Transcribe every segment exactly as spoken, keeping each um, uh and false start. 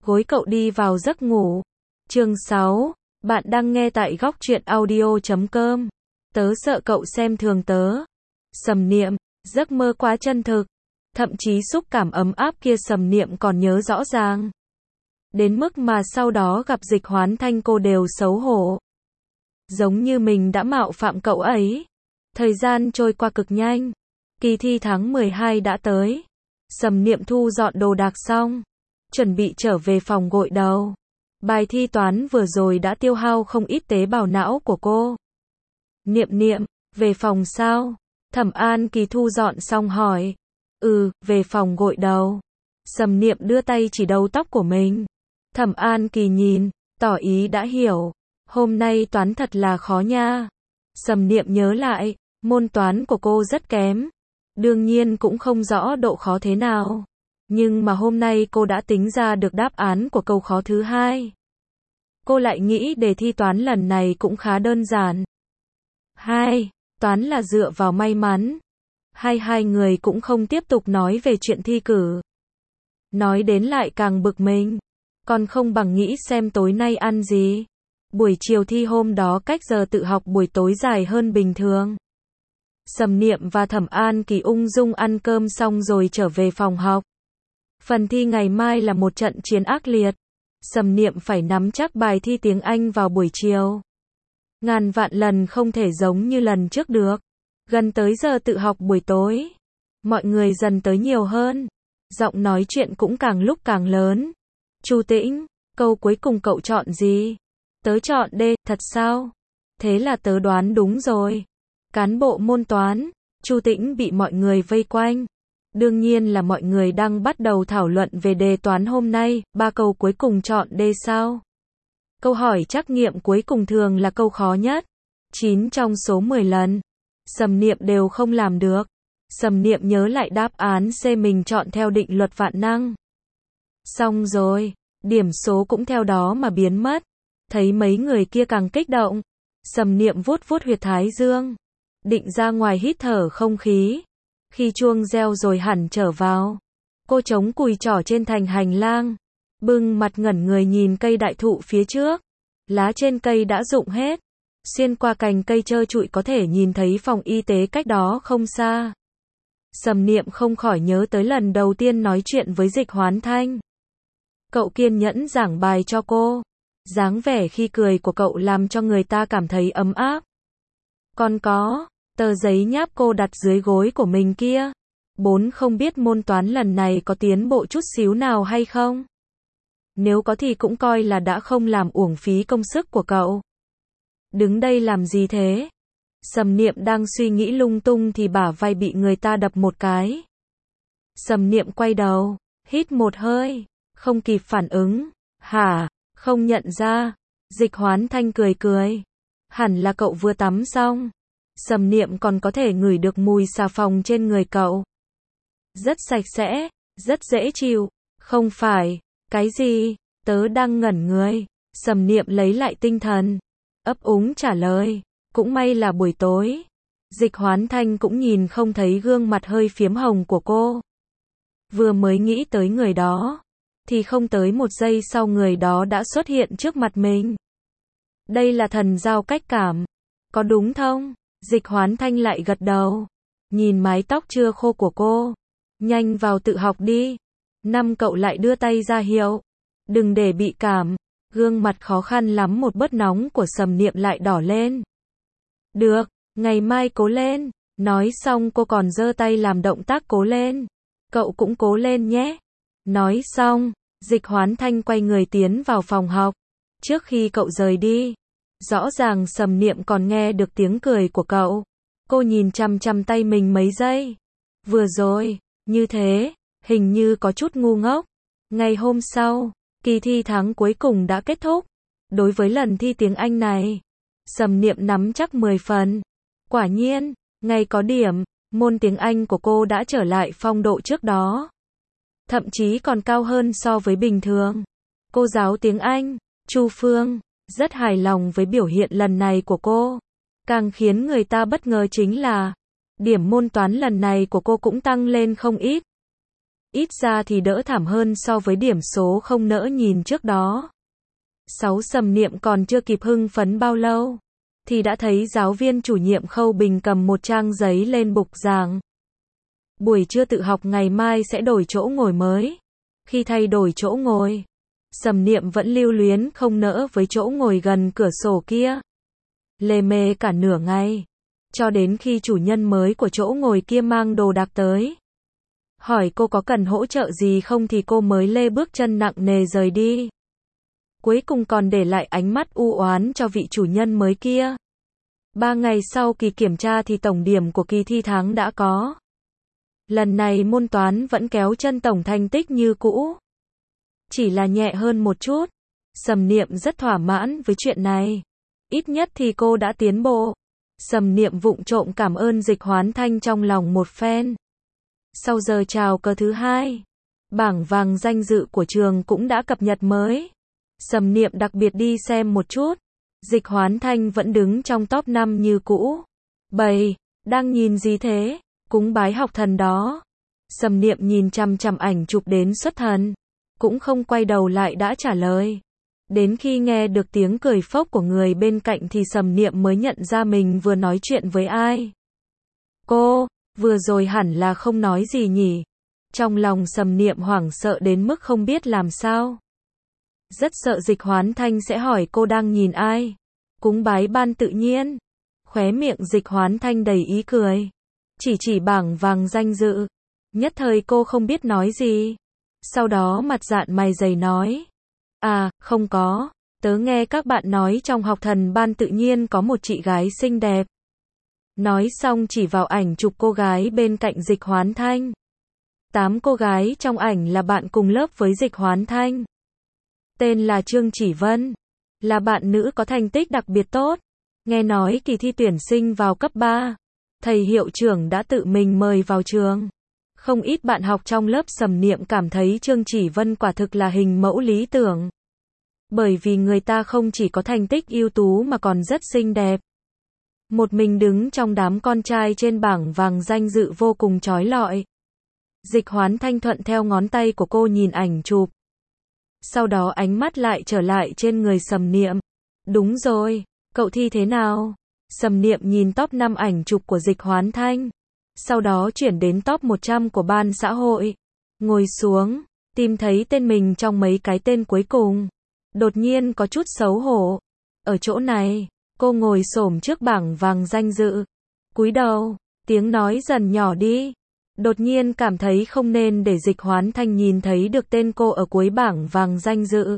gối cậu đi vào giấc ngủ. Chương sáu, bạn đang nghe tại góc truyện audio chấm com. Tớ sợ cậu xem thường tớ. Sầm Niệm, giấc mơ quá chân thực. Thậm chí xúc cảm ấm áp kia Sầm Niệm còn nhớ rõ ràng. Đến mức mà sau đó gặp Dịch Hoán Thanh cô đều xấu hổ. Giống như mình đã mạo phạm cậu ấy. Thời gian trôi qua cực nhanh. Kỳ thi tháng mười hai đã tới. Sầm Niệm thu dọn đồ đạc xong, chuẩn bị trở về phòng gội đầu. Bài thi toán vừa rồi đã tiêu hao không ít tế bào não của cô. Niệm Niệm, về phòng sao? Thẩm An Kỳ thu dọn xong hỏi. Ừ, về phòng gội đầu. Sầm Niệm đưa tay chỉ đầu tóc của mình. Thẩm An Kỳ nhìn, tỏ ý đã hiểu. Hôm nay toán thật là khó nha. Sầm Niệm nhớ lại, môn toán của cô rất kém. Đương nhiên cũng không rõ độ khó thế nào. Nhưng mà hôm nay cô đã tính ra được đáp án của câu khó thứ hai. Cô lại nghĩ đề thi toán lần này cũng khá đơn giản. Hai, toán là dựa vào may mắn. Hai hai người cũng không tiếp tục nói về chuyện thi cử. Nói đến lại càng bực mình. Còn không bằng nghĩ xem tối nay ăn gì. Buổi chiều thi hôm đó cách giờ tự học buổi tối dài hơn bình thường. Sầm Niệm và Thẩm An Kỳ ung dung ăn cơm xong rồi trở về phòng học. Phần thi ngày mai là một trận chiến ác liệt. Sầm Niệm phải nắm chắc bài thi tiếng Anh vào buổi chiều. Ngàn vạn lần không thể giống như lần trước được. Gần tới giờ tự học buổi tối, mọi người dần tới nhiều hơn. Giọng nói chuyện cũng càng lúc càng lớn. Chu Tĩnh, câu cuối cùng cậu chọn gì? Tớ chọn D, thật sao? Thế là tớ đoán đúng rồi. Cán bộ môn toán, Chu Tĩnh bị mọi người vây quanh. Đương nhiên là mọi người đang bắt đầu thảo luận về đề toán hôm nay, ba câu cuối cùng chọn D sao? Câu hỏi trắc nghiệm cuối cùng thường là câu khó nhất. chín trong số mười lần, Sầm Niệm đều không làm được. Sầm Niệm nhớ lại đáp án C mình chọn theo định luật vạn năng. Xong rồi, điểm số cũng theo đó mà biến mất. Thấy mấy người kia càng kích động. Sầm Niệm vuốt vuốt huyệt thái dương. Định ra ngoài hít thở không khí. Khi chuông reo rồi hẳn trở vào. Cô chống cùi trỏ trên thành hành lang. Bưng mặt ngẩn người nhìn cây đại thụ phía trước. Lá trên cây đã rụng hết. Xuyên qua cành cây trơ trụi có thể nhìn thấy phòng y tế cách đó không xa. Sầm Niệm không khỏi nhớ tới lần đầu tiên nói chuyện với Dịch Hoán Thanh. Cậu kiên nhẫn giảng bài cho cô. Dáng vẻ khi cười của cậu làm cho người ta cảm thấy ấm áp. Còn có, tờ giấy nháp cô đặt dưới gối của mình kia. Bốn không biết môn toán lần này có tiến bộ chút xíu nào hay không? Nếu có thì cũng coi là đã không làm uổng phí công sức của cậu. Đứng đây làm gì thế? Sầm Niệm đang suy nghĩ lung tung thì bả vai bị người ta đập một cái. Sầm Niệm quay đầu, hít một hơi, không kịp phản ứng. Hả? Không nhận ra. Dịch Hoán Thanh cười cười. Hẳn là cậu vừa tắm xong. Sầm Niệm còn có thể ngửi được mùi xà phòng trên người cậu. Rất sạch sẽ, rất dễ chịu. Không phải, cái gì? Tớ đang ngẩn người. Sầm Niệm lấy lại tinh thần. Ấp úng trả lời. Cũng may là buổi tối. Dịch Hoán Thanh cũng nhìn không thấy gương mặt hơi phiếm hồng của cô. Vừa mới nghĩ tới người đó, thì không tới một giây sau người đó đã xuất hiện trước mặt mình. Đây là thần giao cách cảm. Có đúng không? Dịch Hoán Thanh lại gật đầu. Nhìn mái tóc chưa khô của cô. Nhanh vào tự học đi. Năm cậu lại đưa tay ra hiệu. Đừng để bị cảm. Gương mặt khó khăn lắm một bớt nóng của Sầm Niệm lại đỏ lên. Được, ngày mai cố lên. Nói xong cô còn giơ tay làm động tác cố lên. Cậu cũng cố lên nhé. Nói xong, Dịch Hoán Thanh quay người tiến vào phòng học. Trước khi cậu rời đi, rõ ràng Sầm Niệm còn nghe được tiếng cười của cậu. Cô nhìn chằm chằm tay mình mấy giây. Vừa rồi, như thế, hình như có chút ngu ngốc. Ngày hôm sau, kỳ thi tháng cuối cùng đã kết thúc. Đối với lần thi tiếng Anh này, Sầm Niệm nắm chắc mười phần. Quả nhiên, ngày có điểm, môn tiếng Anh của cô đã trở lại phong độ trước đó. Thậm chí còn cao hơn so với bình thường. Cô giáo tiếng Anh, Chu Phương, rất hài lòng với biểu hiện lần này của cô. Càng khiến người ta bất ngờ chính là, điểm môn toán lần này của cô cũng tăng lên không ít. Ít ra thì đỡ thảm hơn so với điểm số không nỡ nhìn trước đó. Sáu Sầm Niệm còn chưa kịp hưng phấn bao lâu, thì đã thấy giáo viên chủ nhiệm Khâu Bình cầm một trang giấy lên bục giảng. Buổi trưa tự học ngày mai sẽ đổi chỗ ngồi mới. Khi thay đổi chỗ ngồi, Sầm Niệm vẫn lưu luyến không nỡ với chỗ ngồi gần cửa sổ kia. Lề mề cả nửa ngày, cho đến khi chủ nhân mới của chỗ ngồi kia mang đồ đạc tới. Hỏi cô có cần hỗ trợ gì không thì cô mới lê bước chân nặng nề rời đi. Cuối cùng còn để lại ánh mắt u oán cho vị chủ nhân mới kia. Ba ngày sau kỳ kiểm tra thì tổng điểm của kỳ thi tháng đã có. Lần này môn toán vẫn kéo chân tổng thành tích như cũ. Chỉ là nhẹ hơn một chút. Sầm Niệm rất thỏa mãn với chuyện này. Ít nhất thì cô đã tiến bộ. Sầm Niệm vụng trộm cảm ơn Dịch Hoán Thanh trong lòng một phen. Sau giờ chào cờ thứ hai, bảng vàng danh dự của trường cũng đã cập nhật mới. Sầm Niệm đặc biệt đi xem một chút. Dịch Hoán Thanh vẫn đứng trong top năm như cũ. Bầy, đang nhìn gì thế? Cúng bái học thần đó. Sầm Niệm nhìn chằm chằm ảnh chụp đến xuất thần. Cũng không quay đầu lại đã trả lời. Đến khi nghe được tiếng cười phốc của người bên cạnh thì Sầm Niệm mới nhận ra mình vừa nói chuyện với ai. Cô, vừa rồi hẳn là không nói gì nhỉ? Trong lòng Sầm Niệm hoảng sợ đến mức không biết làm sao. Rất sợ Dịch Hoán Thanh sẽ hỏi cô đang nhìn ai. Cúng bái ban tự nhiên. Khóe miệng Dịch Hoán Thanh đầy ý cười. Chỉ chỉ bảng vàng danh dự. Nhất thời cô không biết nói gì. Sau đó mặt dạn mày dày nói. À, không có. Tớ nghe các bạn nói trong học thần ban tự nhiên có một chị gái xinh đẹp. Nói xong chỉ vào ảnh chụp cô gái bên cạnh Dịch Hoán Thanh. Tám cô gái trong ảnh là bạn cùng lớp với Dịch Hoán Thanh. Tên là Trương Chỉ Vân. Là bạn nữ có thành tích đặc biệt tốt. Nghe nói kỳ thi tuyển sinh vào cấp ba. Thầy hiệu trưởng đã tự mình mời vào trường. Không ít bạn học trong lớp Sầm Niệm cảm thấy Trương Chỉ Vân quả thực là hình mẫu lý tưởng. Bởi vì người ta không chỉ có thành tích ưu tú mà còn rất xinh đẹp. Một mình đứng trong đám con trai trên bảng vàng danh dự vô cùng chói lọi. Dịch Hoán Thanh thuận theo ngón tay của cô nhìn ảnh chụp. Sau đó ánh mắt lại trở lại trên người Sầm Niệm. Đúng rồi, cậu thi thế nào? Sầm Niệm nhìn top năm ảnh chụp của Dịch Hoán Thanh. Sau đó chuyển đến top một trăm của ban xã hội. Ngồi xuống, tìm thấy tên mình trong mấy cái tên cuối cùng. Đột nhiên có chút xấu hổ. Ở chỗ này, cô ngồi xổm trước bảng vàng danh dự. Cúi đầu, tiếng nói dần nhỏ đi. Đột nhiên cảm thấy không nên để Dịch Hoán Thanh nhìn thấy được tên cô ở cuối bảng vàng danh dự.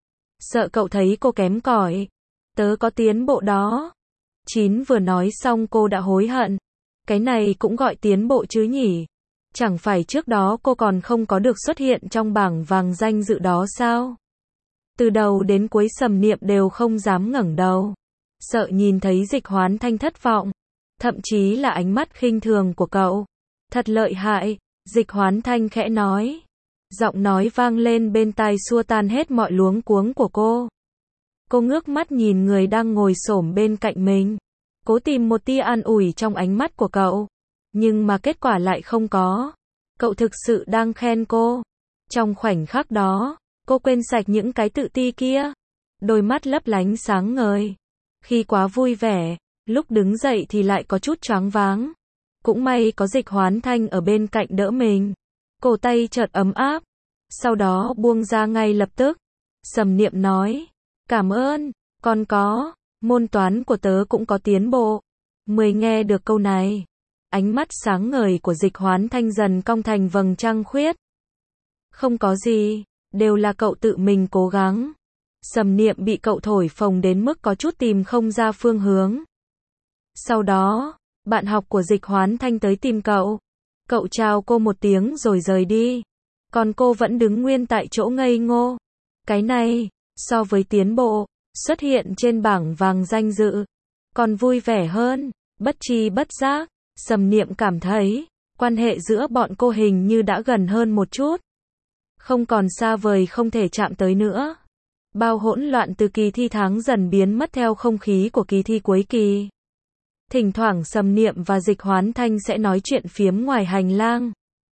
Sợ cậu thấy cô kém cỏi. Tớ có tiến bộ đó. Chín vừa nói xong cô đã hối hận. Cái này cũng gọi tiến bộ chứ nhỉ? Chẳng phải trước đó cô còn không có được xuất hiện trong bảng vàng danh dự đó sao? Từ đầu đến cuối Sầm Niệm đều không dám ngẩng đầu. Sợ nhìn thấy Dịch Hoán Thanh thất vọng. Thậm chí là ánh mắt khinh thường của cậu. Thật lợi hại, Dịch Hoán Thanh khẽ nói. Giọng nói vang lên bên tai xua tan hết mọi luống cuống của cô. Cô ngước mắt nhìn người đang ngồi xổm bên cạnh mình. Cố tìm một tia an ủi trong ánh mắt của cậu. Nhưng mà kết quả lại không có. Cậu thực sự đang khen cô. Trong khoảnh khắc đó, cô quên sạch những cái tự ti kia. Đôi mắt lấp lánh sáng ngời. Khi quá vui vẻ, lúc đứng dậy thì lại có chút choáng váng. Cũng may có Dịch Hoán Thanh ở bên cạnh đỡ mình. Cổ tay chợt ấm áp. Sau đó buông ra ngay lập tức. Sầm Niệm nói. Cảm ơn, còn có. Môn toán của tớ cũng có tiến bộ. Mười nghe được câu này. Ánh mắt sáng ngời của Dịch Hoán Thanh dần cong thành vầng trăng khuyết. Không có gì. Đều là cậu tự mình cố gắng. Sầm Niệm bị cậu thổi phồng đến mức có chút tìm không ra phương hướng. Sau đó, bạn học của Dịch Hoán Thanh tới tìm cậu. Cậu chào cô một tiếng rồi rời đi. Còn cô vẫn đứng nguyên tại chỗ ngây ngô. Cái này, so với tiến bộ, xuất hiện trên bảng vàng danh dự, còn vui vẻ hơn. Bất tri bất giác, Sầm Niệm cảm thấy, quan hệ giữa bọn cô hình như đã gần hơn một chút. Không còn xa vời không thể chạm tới nữa. Bao hỗn loạn từ kỳ thi tháng dần biến mất theo không khí của kỳ thi cuối kỳ. Thỉnh thoảng Sầm Niệm và Dịch Hoán Thanh sẽ nói chuyện phiếm ngoài hành lang.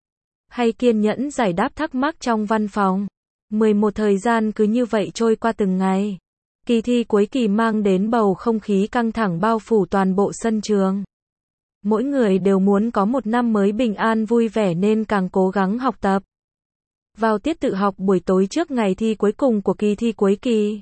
hay kiên nhẫn giải đáp thắc mắc trong văn phòng. mười một thời gian cứ như vậy trôi qua từng ngày. Kỳ thi cuối kỳ mang đến bầu không khí căng thẳng bao phủ toàn bộ sân trường. Mỗi người đều muốn có một năm mới bình an vui vẻ nên càng cố gắng học tập. Vào tiết tự học buổi tối trước ngày thi cuối cùng của kỳ thi cuối kỳ,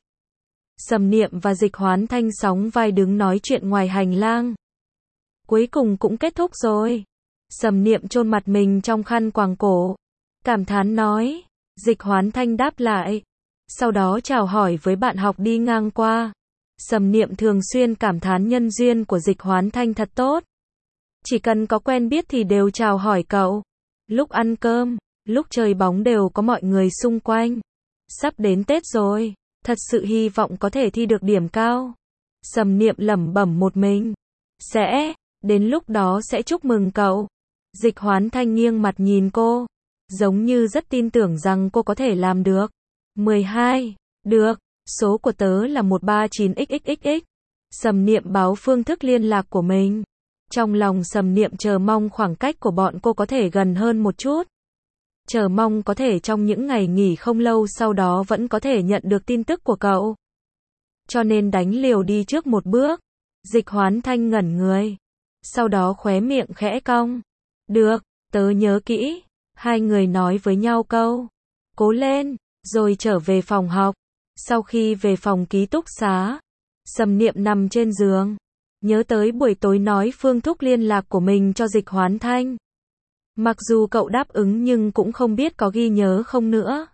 Sầm Niệm và Dịch Hoán Thanh sóng vai đứng nói chuyện ngoài hành lang. Cuối cùng cũng kết thúc rồi. Sầm Niệm chôn mặt mình trong khăn quàng cổ, cảm thán nói. Dịch Hoán Thanh đáp lại, sau đó chào hỏi với bạn học đi ngang qua. Sầm Niệm thường xuyên cảm thán nhân duyên của Dịch Hoán Thanh thật tốt. Chỉ cần có quen biết thì đều chào hỏi cậu. Lúc ăn cơm, lúc chơi bóng đều có mọi người xung quanh. Sắp đến Tết rồi, thật sự hy vọng có thể thi được điểm cao. Sầm Niệm lẩm bẩm một mình. Sẽ, đến lúc đó sẽ chúc mừng cậu. Dịch Hoán Thanh nghiêng mặt nhìn cô, giống như rất tin tưởng rằng cô có thể làm được. mười hai, được, số của tớ là một ba chín x x x x. Sầm Niệm báo phương thức liên lạc của mình. Trong lòng Sầm Niệm chờ mong khoảng cách của bọn cô có thể gần hơn một chút. Chờ mong có thể trong những ngày nghỉ không lâu sau đó vẫn có thể nhận được tin tức của cậu. Cho nên đánh liều đi trước một bước. Dịch Hoán Thanh ngẩn người. Sau đó khóe miệng khẽ cong. Được, tớ nhớ kỹ. Hai người nói với nhau câu. Cố lên, rồi trở về phòng học. Sau khi về phòng ký túc xá, Sầm Niệm nằm trên giường. Nhớ tới buổi tối nói phương thức liên lạc của mình cho Dịch Hoán Thanh. Mặc dù cậu đáp ứng nhưng cũng không biết có ghi nhớ không nữa.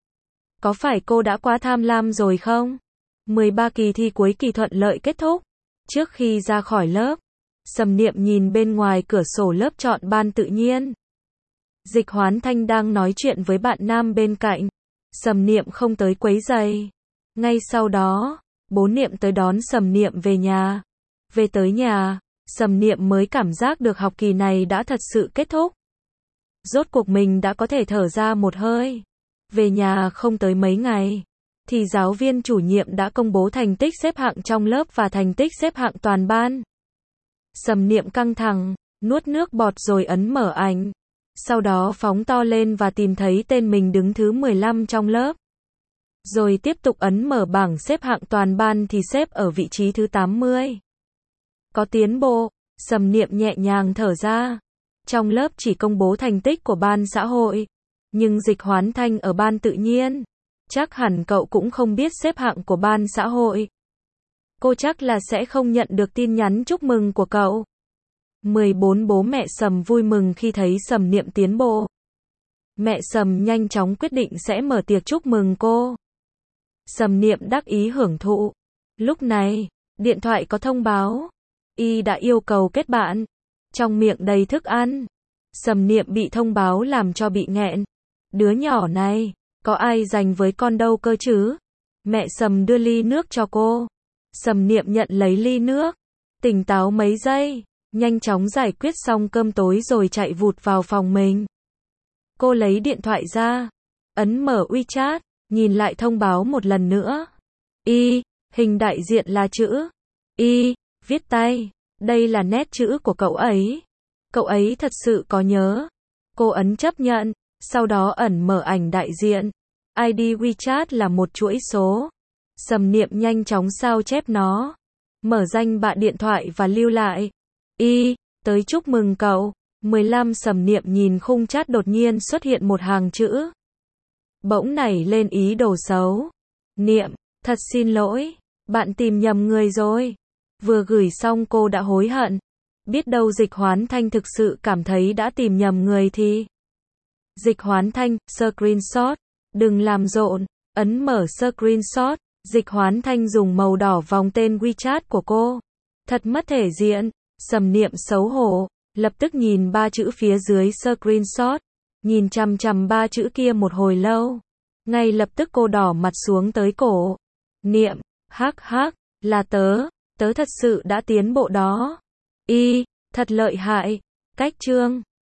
Có phải cô đã quá tham lam rồi không? mười ba kỳ thi cuối kỳ thuận lợi kết thúc. Trước khi ra khỏi lớp, Sầm Niệm nhìn bên ngoài cửa sổ lớp chọn ban tự nhiên. Dịch Hoán Thanh đang nói chuyện với bạn nam bên cạnh. Sầm Niệm không tới quấy rầy. Ngay sau đó, bố Niệm tới đón Sầm Niệm về nhà. Về tới nhà, Sầm Niệm mới cảm giác được học kỳ này đã thật sự kết thúc. Rốt cuộc mình đã có thể thở ra một hơi. Về nhà không tới mấy ngày, thì giáo viên chủ nhiệm đã công bố thành tích xếp hạng trong lớp và thành tích xếp hạng toàn ban. Sầm Niệm căng thẳng, nuốt nước bọt rồi ấn mở ảnh. Sau đó phóng to lên và tìm thấy tên mình đứng thứ mười lăm trong lớp. Rồi tiếp tục ấn mở bảng xếp hạng toàn ban thì xếp ở vị trí thứ tám mươi. Có tiến bộ, Sầm Niệm nhẹ nhàng thở ra. Trong lớp chỉ công bố thành tích của ban xã hội, nhưng Dịch Hoán Thanh ở ban tự nhiên. Chắc hẳn cậu cũng không biết xếp hạng của ban xã hội. Cô chắc là sẽ không nhận được tin nhắn chúc mừng của cậu. mười bốn Bố mẹ Sầm vui mừng khi thấy Sầm Niệm tiến bộ. Mẹ Sầm nhanh chóng quyết định sẽ mở tiệc chúc mừng cô. Sầm Niệm đắc ý hưởng thụ. Lúc này, điện thoại có thông báo. Y đã yêu cầu kết bạn. Trong miệng đầy thức ăn. Sầm Niệm bị thông báo làm cho bị nghẹn. Đứa nhỏ này, có ai dành với con đâu cơ chứ? Mẹ Sầm đưa ly nước cho cô. Sầm Niệm nhận lấy ly nước. Tỉnh táo mấy giây. Nhanh chóng giải quyết xong cơm tối rồi chạy vụt vào phòng mình. Cô lấy điện thoại ra. Ấn mở WeChat. Nhìn lại thông báo một lần nữa. Y, hình đại diện là chữ Y, viết tay. Đây là nét chữ của cậu ấy. Cậu ấy thật sự có nhớ. Cô ấn chấp nhận. Sau đó ẩn mở ảnh đại diện. i đê WeChat là một chuỗi số. Sầm Niệm nhanh chóng sao chép nó. Mở danh bạ điện thoại và lưu lại. Y, tới chúc mừng cậu. mười lăm Sầm Niệm nhìn khung chat đột nhiên xuất hiện một hàng chữ. Bỗng nảy lên ý đồ xấu. Niệm, thật xin lỗi. Bạn tìm nhầm người rồi. Vừa gửi xong cô đã hối hận. Biết đâu Dịch Hoán Thanh thực sự cảm thấy đã tìm nhầm người thì. Dịch Hoán Thanh, screenshot. Đừng làm rộn. Ấn mở screenshot. Dịch Hoán Thanh dùng màu đỏ vòng tên WeChat của cô. Thật mất thể diện. Sầm Niệm xấu hổ. Lập tức nhìn ba chữ phía dưới screenshot. Nhìn chằm chằm ba chữ kia một hồi lâu. Ngay lập tức cô đỏ mặt xuống tới cổ. Niệm, hắc hắc, là tớ. Tớ thật sự đã tiến bộ đó. Y, thật lợi hại. Cách chương.